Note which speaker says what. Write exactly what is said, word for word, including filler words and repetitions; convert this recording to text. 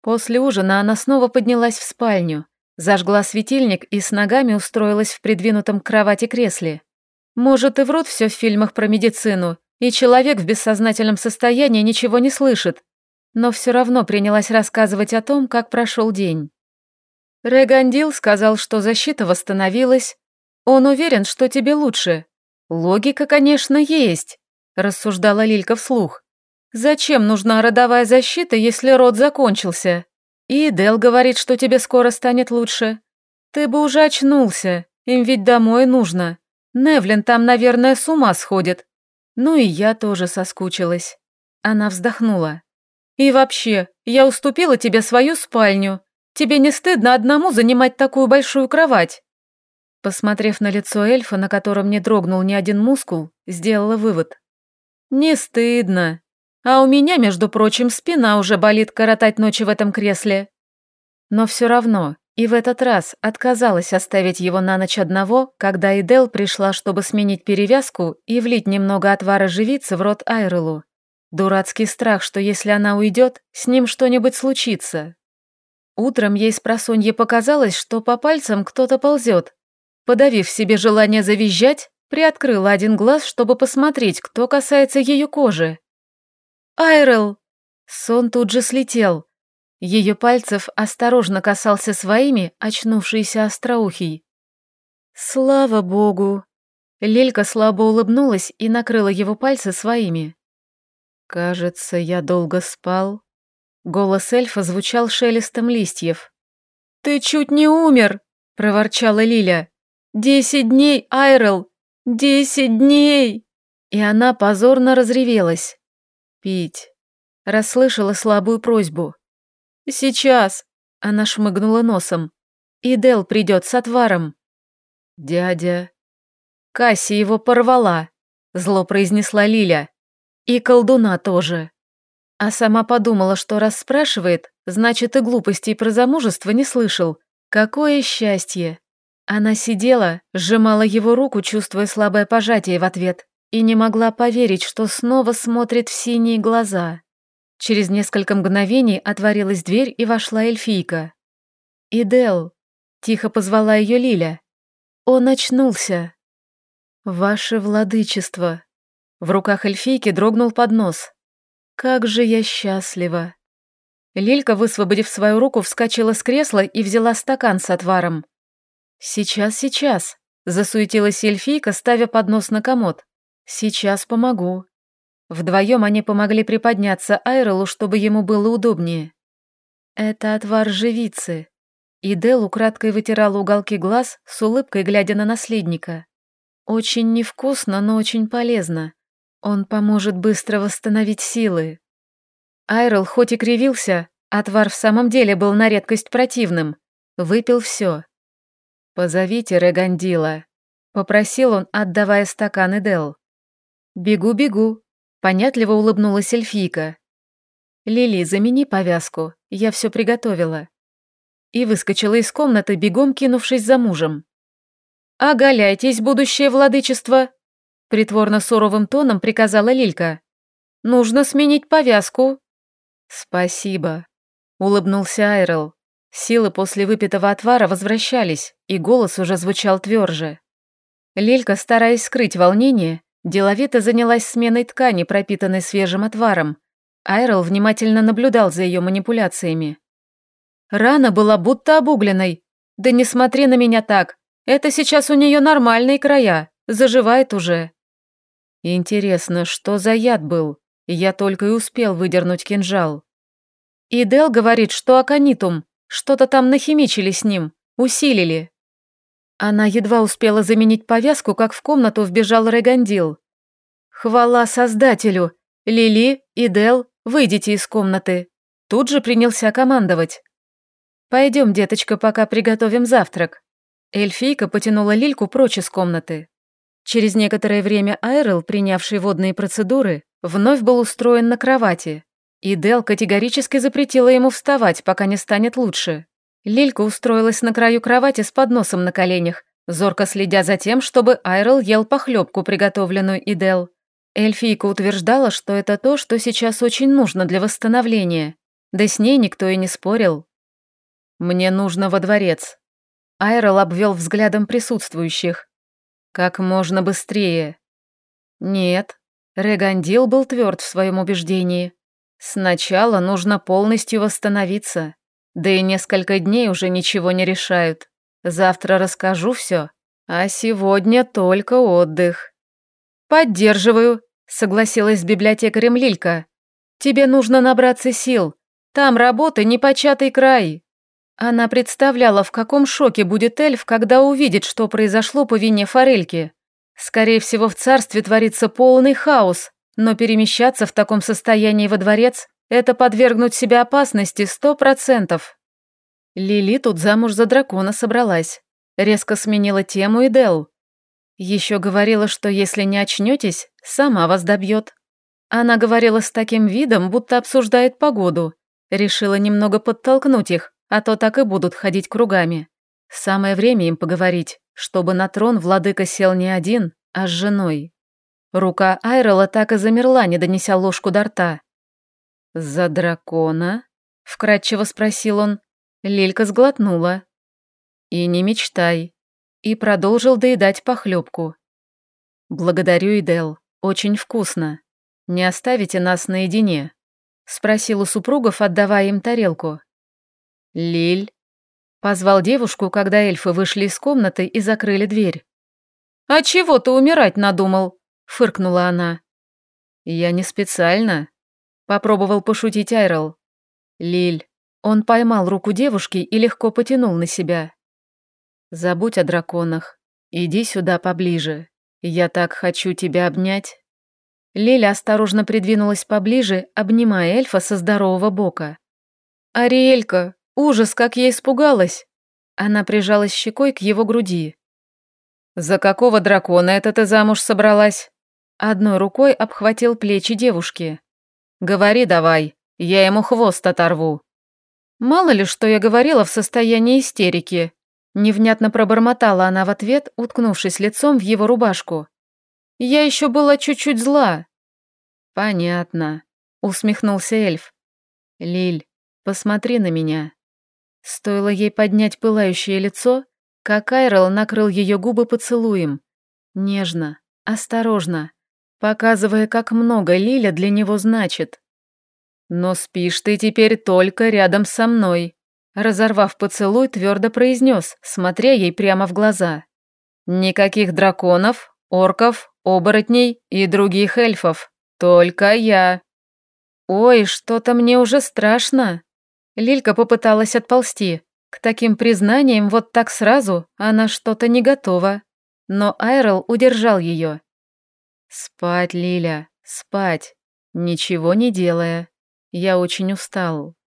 Speaker 1: После ужина она снова поднялась в спальню, зажгла светильник и с ногами устроилась в придвинутом к кровати кресле. Может, и врут все в фильмах про медицину, и человек в бессознательном состоянии ничего не слышит, но все равно принялась рассказывать о том, как прошел день. Регандил сказал, что защита восстановилась. Он уверен, что тебе лучше. Логика, конечно, есть, рассуждала Лилька вслух. Зачем нужна родовая защита, если род закончился? И Дел говорит, что тебе скоро станет лучше. Ты бы уже очнулся, им ведь домой нужно. Невлин там, наверное, с ума сходит. Ну и я тоже соскучилась. Она вздохнула. И вообще, я уступила тебе свою спальню. Тебе не стыдно одному занимать такую большую кровать? Посмотрев на лицо эльфа, на котором не дрогнул ни один мускул, сделала вывод. Не стыдно. А у меня, между прочим, спина уже болит коротать ночи в этом кресле. Но все равно, и в этот раз отказалась оставить его на ночь одного, когда Идел пришла, чтобы сменить перевязку и влить немного отвара живицы в рот Айрелу. Дурацкий страх, что если она уйдет, с ним что-нибудь случится. Утром ей спросонье показалось, что по пальцам кто-то ползет. Подавив в себе желание завизжать, приоткрыла один глаз, чтобы посмотреть, кто касается ее кожи. «Айрел!» Сон тут же слетел. Ее пальцев осторожно касался своими очнувшийся остроухий. «Слава богу!» Лелька слабо улыбнулась и накрыла его пальцы своими. «Кажется, я долго спал». Голос эльфа звучал шелестом листьев. «Ты чуть не умер!» — проворчала Лиля. «Десять дней, Айрел! Десять дней!» И она позорно разревелась. «Пить». Расслышала слабую просьбу. «Сейчас!» — она шмыгнула носом. «И Дел придет с отваром». «Дядя...» «Касси его порвала», — зло произнесла Лиля. «И колдуна тоже». А сама подумала, что раз спрашивает, значит и глупостей про замужество не слышал. Какое счастье! Она сидела, сжимала его руку, чувствуя слабое пожатие в ответ, и не могла поверить, что снова смотрит в синие глаза. Через несколько мгновений отворилась дверь и вошла эльфийка. «Идел», — тихо позвала ее Лиля. «Он очнулся». «Ваше владычество». В руках эльфийки дрогнул поднос. «Как же я счастлива!» Лилька, высвободив свою руку, вскочила с кресла и взяла стакан с отваром. «Сейчас, сейчас!» – засуетилась эльфийка, ставя поднос на комод. «Сейчас помогу». Вдвоем они помогли приподняться Айрелу, чтобы ему было удобнее. «Это отвар живицы». И Дел украдкой вытирала уголки глаз, с улыбкой глядя на наследника. «Очень невкусно, но очень полезно. Он поможет быстро восстановить силы». Айрел хоть и кривился, отвар в самом деле был на редкость противным. Выпил все. «Позовите Регандила», — попросил он, отдавая стакан Идел. «Бегу, бегу», — понятливо улыбнулась эльфийка. «Лили, замени повязку, я все приготовила». И выскочила из комнаты, бегом кинувшись за мужем. «Оголяйтесь, будущее владычество», — притворно суровым тоном приказала Лилька. «Нужно сменить повязку». «Спасибо», — улыбнулся Айрел. Силы после выпитого отвара возвращались, и голос уже звучал тверже. Лилька, стараясь скрыть волнение, деловито занялась сменой ткани, пропитанной свежим отваром. Айрел внимательно наблюдал за ее манипуляциями. «Рана была будто обугленной. Да не смотри на меня так. Это сейчас у нее нормальные края, заживает уже». «Интересно, что за яд был? Я только и успел выдернуть кинжал». «И Дел говорит, что аконитум. Что-то там нахимичили с ним, усилили». Она едва успела заменить повязку, как в комнату вбежал Регандил. «Хвала Создателю! Лили и Дел, выйдите из комнаты!» Тут же принялся командовать. «Пойдем, деточка, пока приготовим завтрак». Эльфийка потянула Лильку прочь из комнаты. Через некоторое время Айрел, принявший водные процедуры, вновь был устроен на кровати, и Дел категорически запретила ему вставать, пока не станет лучше. Лилька устроилась на краю кровати с подносом на коленях, зорко следя за тем, чтобы Айрел ел похлебку, приготовленную Идел. Эльфийка утверждала, что это то, что сейчас очень нужно для восстановления. Да с ней никто и не спорил. «Мне нужно во дворец». Айрол обвел взглядом присутствующих. «Как можно быстрее». Нет, Регандил был тверд в своем убеждении. Сначала нужно полностью восстановиться. Да и несколько дней уже ничего не решают. Завтра расскажу все, а сегодня только отдых. «Поддерживаю», — согласилась с библиотекарем Лилька. «Тебе нужно набраться сил. Там работы непочатый край». Она представляла, в каком шоке будет эльф, когда увидит, что произошло по вине Форельки. Скорее всего, в царстве творится полный хаос, но перемещаться в таком состоянии во дворец – это подвергнуть себя опасности сто процентов. Лили тут замуж за дракона собралась. Резко сменила тему и Дел. Еще говорила, что если не очнетесь, сама вас добьет. Она говорила с таким видом, будто обсуждает погоду. Решила немного подтолкнуть их, а то так и будут ходить кругами. Самое время им поговорить, чтобы на трон владыка сел не один, а с женой. Рука Айрола так и замерла, не донеся ложку до рта. «За дракона?» — вкратчиво спросил он. Лилька сглотнула. «И не мечтай». И продолжил доедать похлебку. «Благодарю, Идел, очень вкусно. Не оставите нас наедине?» — спросил у супругов, отдавая им тарелку. «Лиль?» — позвал девушку, когда эльфы вышли из комнаты и закрыли дверь. «А чего ты умирать надумал?» — фыркнула она. «Я не специально», — попробовал пошутить Айрол. «Лиль». Он поймал руку девушки и легко потянул на себя. «Забудь о драконах. Иди сюда поближе. Я так хочу тебя обнять». Лиля осторожно придвинулась поближе, обнимая эльфа со здорового бока. «Ариэлька! Ужас, как я испугалась!» Она прижалась щекой к его груди. «За какого дракона это ты замуж собралась?» Одной рукой обхватил плечи девушки. «Говори давай, я ему хвост оторву». «Мало ли, что я говорила в состоянии истерики», невнятно пробормотала она в ответ, уткнувшись лицом в его рубашку. «Я еще была чуть-чуть зла». «Понятно», усмехнулся эльф. «Лиль, посмотри на меня». Стоило ей поднять пылающее лицо, как Айрол накрыл ее губы поцелуем. Нежно, осторожно, показывая, как много Лиля для него значит. «Но спишь ты теперь только рядом со мной», разорвав поцелуй, твердо произнес, смотря ей прямо в глаза. «Никаких драконов, орков, оборотней и других эльфов. Только я». «Ой, что-то мне уже страшно». Лилька попыталась отползти. К таким признаниям вот так сразу она что-то не готова. Но Айрол удержал ее. «Спать, Лиля, спать, ничего не делая. Я очень устал».